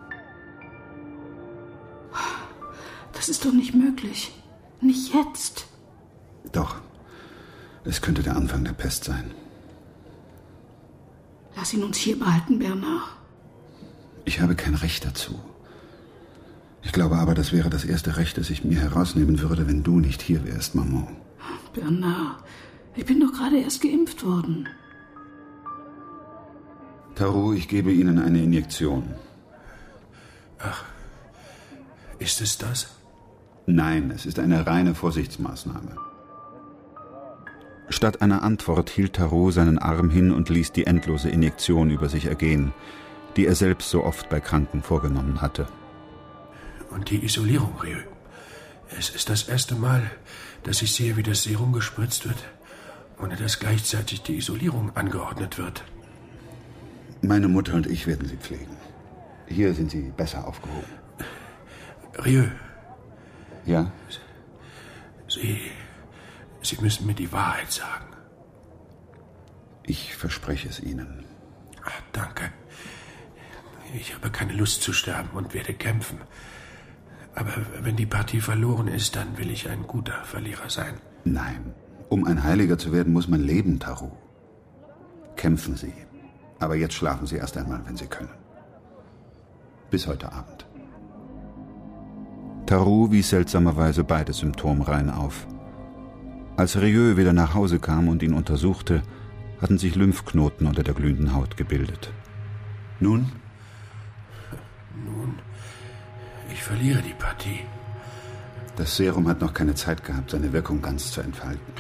Das ist doch nicht möglich. Nicht jetzt. Doch. Es könnte der Anfang der Pest sein. Lass ihn uns hier behalten, Bernard. Ich habe kein Recht dazu. Ich glaube aber, das wäre das erste Recht, das ich mir herausnehmen würde, wenn du nicht hier wärst, Maman. Bernard, ich bin doch gerade erst geimpft worden. Tarot, ich gebe Ihnen eine Injektion. Ach, ist es das? Nein, es ist eine reine Vorsichtsmaßnahme. Statt einer Antwort hielt Tarot seinen Arm hin und ließ die endlose Injektion über sich ergehen, die er selbst so oft bei Kranken vorgenommen hatte. Und die Isolierung, Rieu. Es ist das erste Mal, dass ich sehe, wie das Serum gespritzt wird, ohne dass gleichzeitig die Isolierung angeordnet wird. Meine Mutter und ich werden Sie pflegen. Hier sind Sie besser aufgehoben. Rieu. Ja? Sie... Sie müssen mir die Wahrheit sagen. Ich verspreche es Ihnen. Ach, danke. Ich habe keine Lust zu sterben und werde kämpfen. Aber wenn die Partie verloren ist, dann will ich ein guter Verlierer sein. Nein. Um ein Heiliger zu werden, muss man leben, Tarot. Kämpfen Sie. Aber jetzt schlafen Sie erst einmal, wenn Sie können. Bis heute Abend. Tarot wies seltsamerweise beide Symptomreihen auf. Als Rieu wieder nach Hause kam und ihn untersuchte, hatten sich Lymphknoten unter der glühenden Haut gebildet. Nun? Nun, ich verliere die Partie. Das Serum hat noch keine Zeit gehabt, seine Wirkung ganz zu entfalten.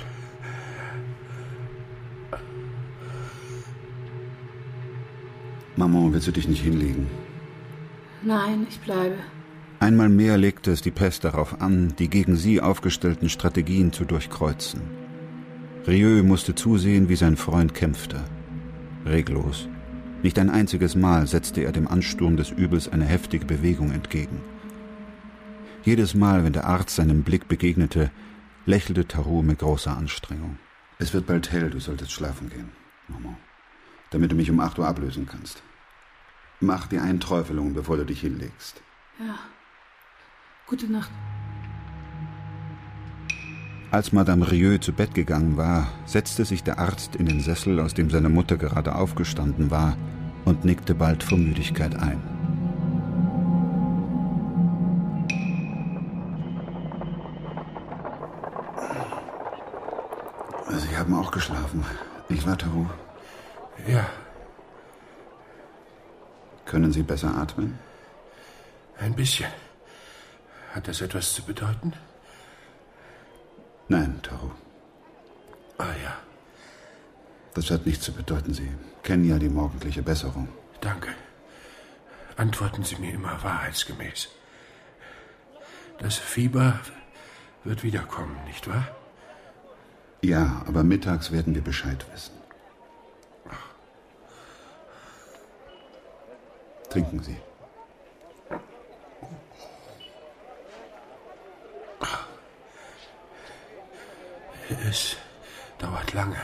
Maman, willst du dich nicht hinlegen? Nein, ich bleibe. Einmal mehr legte es die Pest darauf an, die gegen sie aufgestellten Strategien zu durchkreuzen. Rieu musste zusehen, wie sein Freund kämpfte. Reglos. Nicht ein einziges Mal setzte er dem Ansturm des Übels eine heftige Bewegung entgegen. Jedes Mal, wenn der Arzt seinem Blick begegnete, lächelte Tarot mit großer Anstrengung. Es wird bald hell, du solltest schlafen gehen, Maman, damit du mich um acht Uhr ablösen kannst. Mach die Einträufelung, bevor du dich hinlegst. Ja. Gute Nacht. Als Madame Rieu zu Bett gegangen war, setzte sich der Arzt in den Sessel, aus dem seine Mutter gerade aufgestanden war, und nickte bald vor Müdigkeit ein. Sie haben auch geschlafen. Nicht wahr, Tarot? Ja. Können Sie besser atmen? Ein bisschen. Hat das etwas zu bedeuten? Nein, Tarot. Ah ja. Das hat nichts zu bedeuten. Sie kennen ja die morgendliche Besserung. Danke. Antworten Sie mir immer wahrheitsgemäß. Das Fieber wird wiederkommen, nicht wahr? Ja, aber mittags werden wir Bescheid wissen. Trinken Sie. Es dauert lange.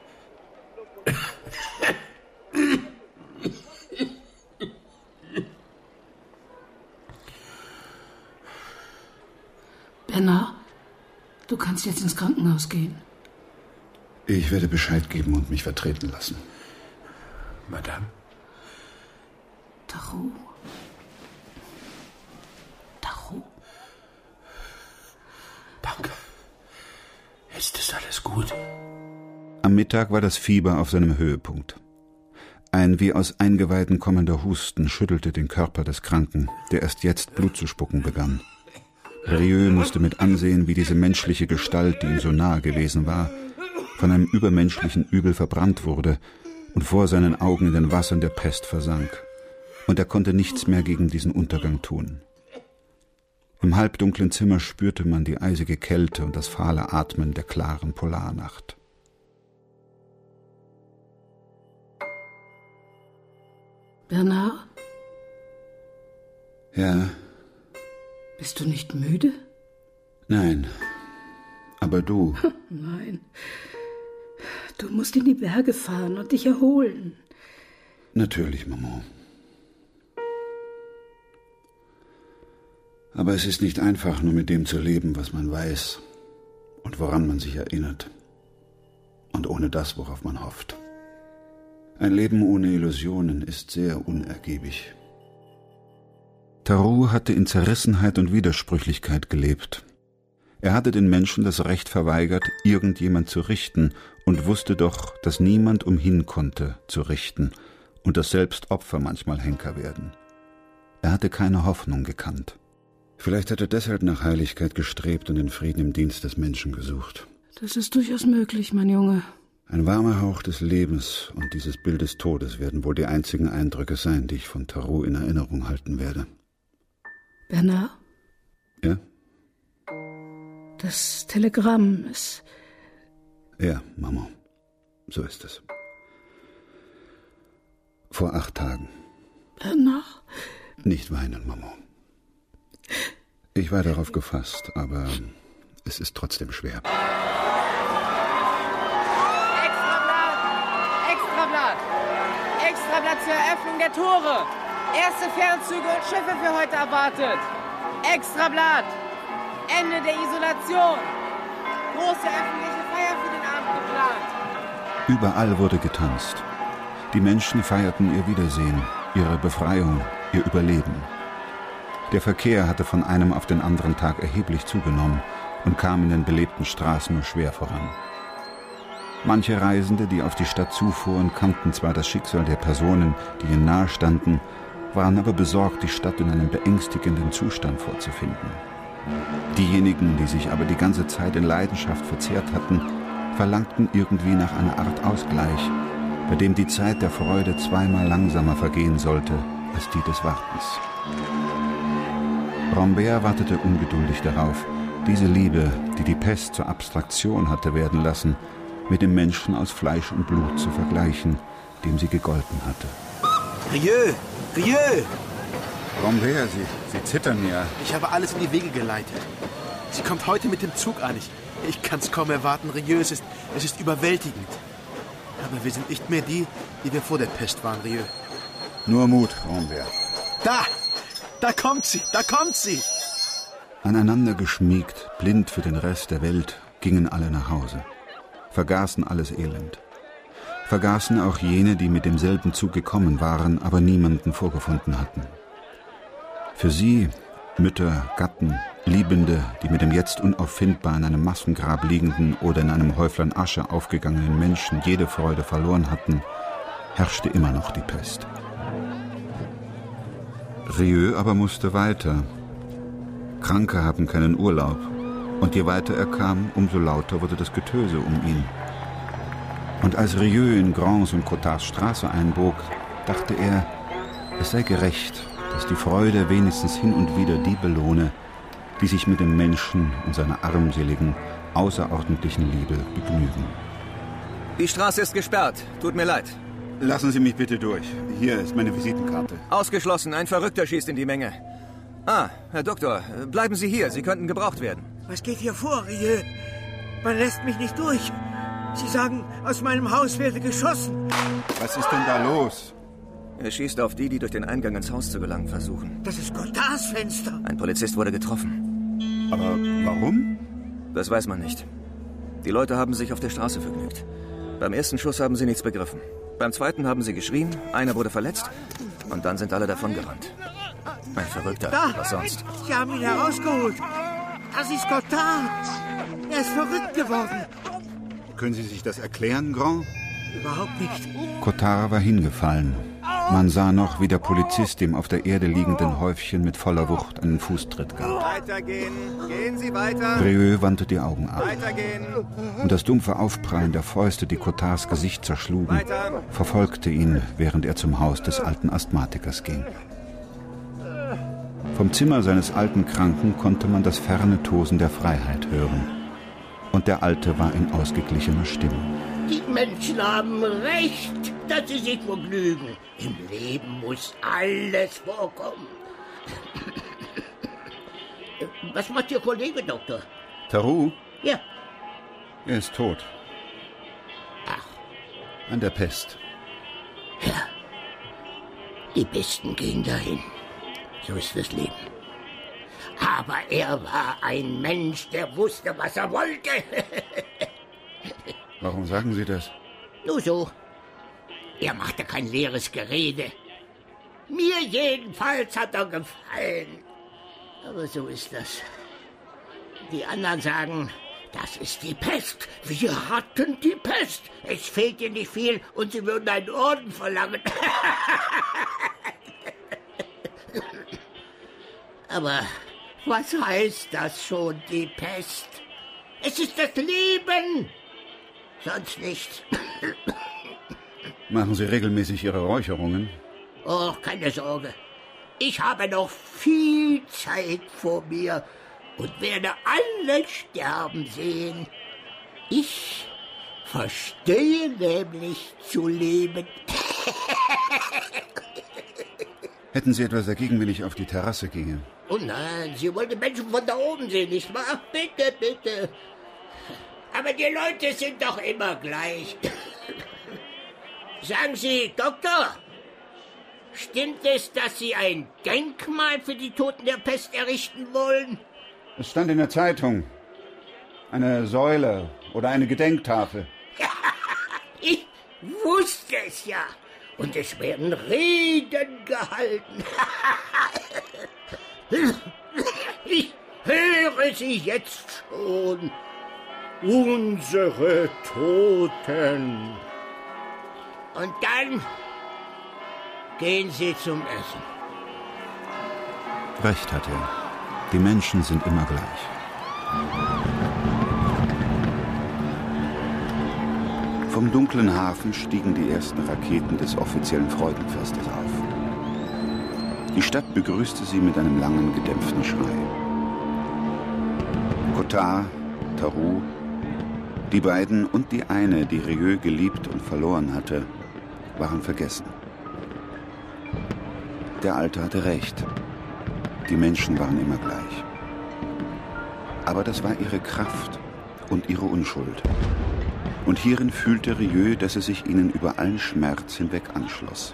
Bernard, du kannst jetzt ins Krankenhaus gehen. Ich werde Bescheid geben und mich vertreten lassen. Madame? Tarot. Tarot. Danke. Jetzt ist alles gut. Am Mittag war das Fieber auf seinem Höhepunkt. Ein wie aus Eingeweiden kommender Husten schüttelte den Körper des Kranken, der erst jetzt Blut zu spucken begann. Rieu musste mit ansehen, wie diese menschliche Gestalt, die ihm so nahe gewesen war, von einem übermenschlichen Übel verbrannt wurde und vor seinen Augen in den Wassern der Pest versank. Und er konnte nichts mehr gegen diesen Untergang tun. Im halbdunklen Zimmer spürte man die eisige Kälte und das fahle Atmen der klaren Polarnacht. Bernard? Ja? Bist du nicht müde? Nein. Aber du? Nein. Du musst in die Berge fahren und dich erholen. Natürlich, Maman. Aber es ist nicht einfach, nur mit dem zu leben, was man weiß und woran man sich erinnert. Und ohne das, worauf man hofft. Ein Leben ohne Illusionen ist sehr unergiebig. Tarot hatte in Zerrissenheit und Widersprüchlichkeit gelebt. Er hatte den Menschen das Recht verweigert, irgendjemand zu richten, und wusste doch, dass niemand umhin konnte, zu richten, und dass selbst Opfer manchmal Henker werden. Er hatte keine Hoffnung gekannt. Vielleicht hat er deshalb nach Heiligkeit gestrebt und den Frieden im Dienst des Menschen gesucht. Das ist durchaus möglich, mein Junge. Ein warmer Hauch des Lebens und dieses Bild des Todes werden wohl die einzigen Eindrücke sein, die ich von Tarot in Erinnerung halten werde. Bernard? Ja? Das Telegramm ist... Ja, Maman. So ist es. Vor acht Tagen. Bernard? Nicht weinen, Maman. Ich war darauf gefasst, aber es ist trotzdem schwer. Extrablatt! Extrablatt! Extrablatt zur Eröffnung der Tore! Erste Fernzüge und Schiffe für heute erwartet! Extrablatt! Ende der Isolation! Große öffentliche Feier für den Abend geplant! Überall wurde getanzt. Die Menschen feierten ihr Wiedersehen, ihre Befreiung, ihr Überleben. Der Verkehr hatte von einem auf den anderen Tag erheblich zugenommen und kam in den belebten Straßen nur schwer voran. Manche Reisende, die auf die Stadt zufuhren, kannten zwar das Schicksal der Personen, die ihnen nahe standen, waren aber besorgt, die Stadt in einem beängstigenden Zustand vorzufinden. Diejenigen, die sich aber die ganze Zeit in Leidenschaft verzehrt hatten, verlangten irgendwie nach einer Art Ausgleich, bei dem die Zeit der Freude zweimal langsamer vergehen sollte als die des Wartens. Rambert wartete ungeduldig darauf, diese Liebe, die die Pest zur Abstraktion hatte werden lassen, mit dem Menschen aus Fleisch und Blut zu vergleichen, dem sie gegolten hatte. Rieu! Rieu! Rambert, Sie, Sie zittern ja. Ich habe alles in die Wege geleitet. Sie kommt heute mit dem Zug an. Ich, ich kann es kaum erwarten, Rieu. Es ist, es ist überwältigend. Aber wir sind nicht mehr die, die wir vor der Pest waren, Rieu. Nur Mut, Rambert. Da! Da kommt sie! Da kommt sie! Aneinander geschmiegt, blind für den Rest der Welt, gingen alle nach Hause. Vergaßen alles Elend. Vergaßen auch jene, die mit demselben Zug gekommen waren, aber niemanden vorgefunden hatten. Für sie, Mütter, Gatten, Liebende, die mit dem jetzt unauffindbar in einem Massengrab liegenden oder in einem Häuflein Asche aufgegangenen Menschen jede Freude verloren hatten, herrschte immer noch die Pest. Rieu aber musste weiter. Kranke haben keinen Urlaub. Und je weiter er kam, umso lauter wurde das Getöse um ihn. Und als Rieu in Grans und Cotards Straße einbog, dachte er, es sei gerecht, dass die Freude wenigstens hin und wieder die belohne, die sich mit dem Menschen und seiner armseligen, außerordentlichen Liebe begnügen. Die Straße ist gesperrt. Tut mir leid. Lassen Sie mich bitte durch. Hier ist meine Visitenkarte. Ausgeschlossen. Ein Verrückter schießt in die Menge. Ah, Herr Doktor, bleiben Sie hier. Sie könnten gebraucht werden. Was geht hier vor, Rieu? Man lässt mich nicht durch. Sie sagen, aus meinem Haus werde geschossen. Was ist denn da los? Er schießt auf die, die durch den Eingang ins Haus zu gelangen versuchen. Das ist Cotards Fenster. Ein Polizist wurde getroffen. Aber warum? Das weiß man nicht. Die Leute haben sich auf der Straße vergnügt. Beim ersten Schuss haben sie nichts begriffen. Beim zweiten haben sie geschrien, einer wurde verletzt und dann sind alle davongerannt. Ein Verrückter, da. Was sonst? Sie haben ihn herausgeholt. Das ist Cotard. Er ist verrückt geworden. Können Sie sich das erklären, Grand? Überhaupt nicht. Cotard war hingefallen. Man sah noch, wie der Polizist dem auf der Erde liegenden Häufchen mit voller Wucht einen Fußtritt gab. Weitergehen, gehen Sie weiter. Rieu wandte die Augen ab. Weitergehen. Und das dumpfe Aufprallen der Fäuste, die Cotards Gesicht zerschlugen, Weiter. verfolgte ihn, während er zum Haus des alten Asthmatikers ging. Vom Zimmer seines alten Kranken konnte man das ferne Tosen der Freiheit hören. Und der Alte war in ausgeglichener Stimmung. Die Menschen haben recht, dass sie sich vergnügen. Im Leben muss alles vorkommen. Was macht Ihr Kollege, Doktor? Tarou? Ja. Er ist tot. Ach. An der Pest. Ja. Die Besten gehen dahin. So ist das Leben. Aber er war ein Mensch, der wusste, was er wollte. Warum sagen Sie das? Nur so. Er machte kein leeres Gerede. Mir jedenfalls hat er gefallen. Aber so ist das. Die anderen sagen, das ist die Pest. Wir hatten die Pest. Es fehlt ihr nicht viel und sie würden einen Orden verlangen. Aber was heißt das schon, die Pest? Es ist das Leben. Sonst nicht. Machen Sie regelmäßig Ihre Räucherungen? Oh, keine Sorge. Ich habe noch viel Zeit vor mir und werde alle sterben sehen. Ich verstehe nämlich zu leben. Hätten Sie etwas dagegen, wenn ich auf die Terrasse gehe? Oh nein, Sie wollen die Menschen von da oben sehen, nicht wahr? Bitte, bitte. Aber die Leute sind doch immer gleich. Sagen Sie, Doktor, stimmt es, dass Sie ein Denkmal für die Toten der Pest errichten wollen? Es stand in der Zeitung. Eine Säule oder eine Gedenktafel. Ich wusste es ja. Und es werden Reden gehalten. Ich höre sie jetzt schon. Unsere Toten. Und dann gehen sie zum Essen. Recht hat er. Die Menschen sind immer gleich. Vom dunklen Hafen stiegen die ersten Raketen des offiziellen Freudenfestes auf. Die Stadt begrüßte sie mit einem langen, gedämpften Schrei. Cotard, Tarou, die beiden und die eine, die Rieu geliebt und verloren hatte, waren vergessen. Der Alte hatte recht. Die Menschen waren immer gleich. Aber das war ihre Kraft und ihre Unschuld. Und hierin fühlte Rieu, dass er sich ihnen über allen Schmerz hinweg anschloss.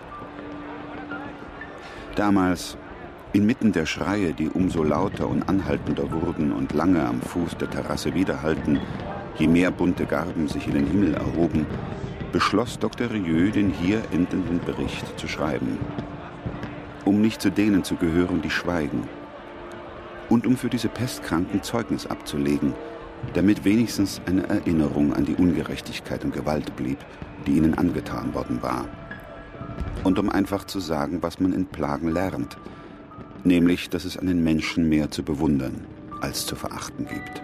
Damals, inmitten der Schreie, die umso lauter und anhaltender wurden und lange am Fuß der Terrasse widerhallten, je mehr bunte Garben sich in den Himmel erhoben, beschloss Doktor Rieu, den hier endenden Bericht zu schreiben, um nicht zu denen zu gehören, die schweigen, und um für diese Pestkranken Zeugnis abzulegen, damit wenigstens eine Erinnerung an die Ungerechtigkeit und Gewalt blieb, die ihnen angetan worden war. Und um einfach zu sagen, was man in Plagen lernt, nämlich, dass es einen Menschen mehr zu bewundern als zu verachten gibt.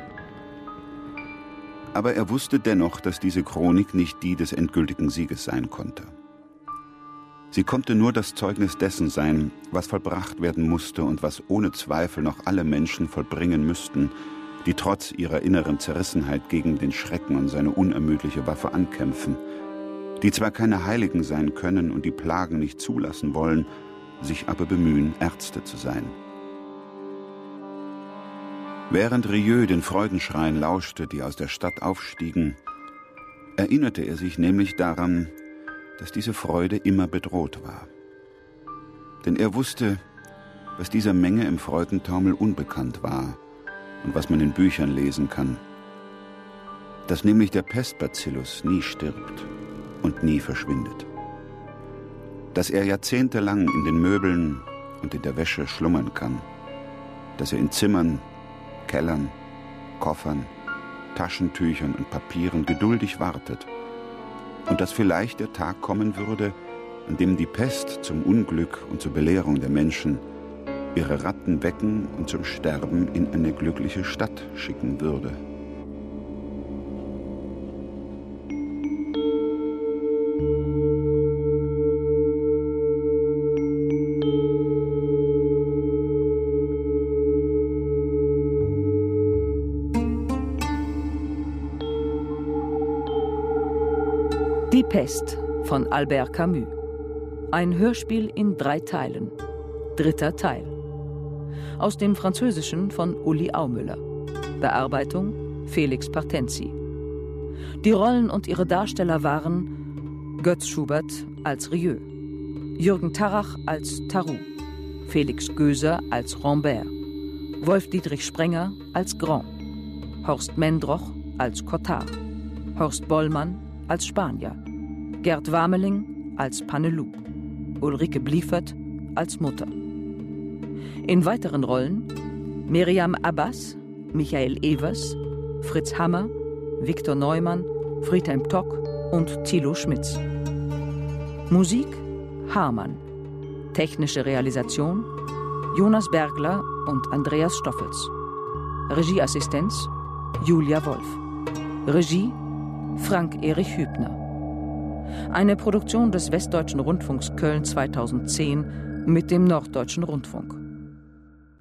Aber er wusste dennoch, dass diese Chronik nicht die des endgültigen Sieges sein konnte. Sie konnte nur das Zeugnis dessen sein, was vollbracht werden musste und was ohne Zweifel noch alle Menschen vollbringen müssten, die trotz ihrer inneren Zerrissenheit gegen den Schrecken und seine unermüdliche Waffe ankämpfen, die zwar keine Heiligen sein können und die Plagen nicht zulassen wollen, sich aber bemühen, Ärzte zu sein. Während Rieu den Freudenschreien lauschte, die aus der Stadt aufstiegen, erinnerte er sich nämlich daran, dass diese Freude immer bedroht war. Denn er wusste, was dieser Menge im Freudentaumel unbekannt war und was man in Büchern lesen kann, dass nämlich der Pestbacillus nie stirbt und nie verschwindet, dass er jahrzehntelang in den Möbeln und in der Wäsche schlummern kann, dass er in Zimmern, Kellern, Koffern, Taschentüchern und Papieren geduldig wartet und dass vielleicht der Tag kommen würde, an dem die Pest zum Unglück und zur Belehrung der Menschen ihre Ratten wecken und zum Sterben in eine glückliche Stadt schicken würde. Die Pest von Albert Camus. Ein Hörspiel in drei Teilen. Dritter Teil. Aus dem Französischen von Uli Aumüller. Bearbeitung Felix Partenzi. Die Rollen und ihre Darsteller waren Götz Schubert als Rieu, Jürgen Tarrach als Tarou, Felix Göser als Rambert, Wolf-Dietrich Sprenger als Grand, Horst Mendroch als Cottard, Horst Bollmann als Spanier, Gerd Wameling als Panelou, Ulrike Bliefert als Mutter. In weiteren Rollen Miriam Abbas, Michael Evers, Fritz Hammer, Viktor Neumann, Friedhelm Tock und Thilo Schmitz. Musik Hamann. Technische Realisation Jonas Bergler und Andreas Stoffels. Regieassistenz Julia Wolf. Regie Frank Erich Hübner. Eine Produktion des Westdeutschen Rundfunks Köln zweitausendzehn mit dem Norddeutschen Rundfunk.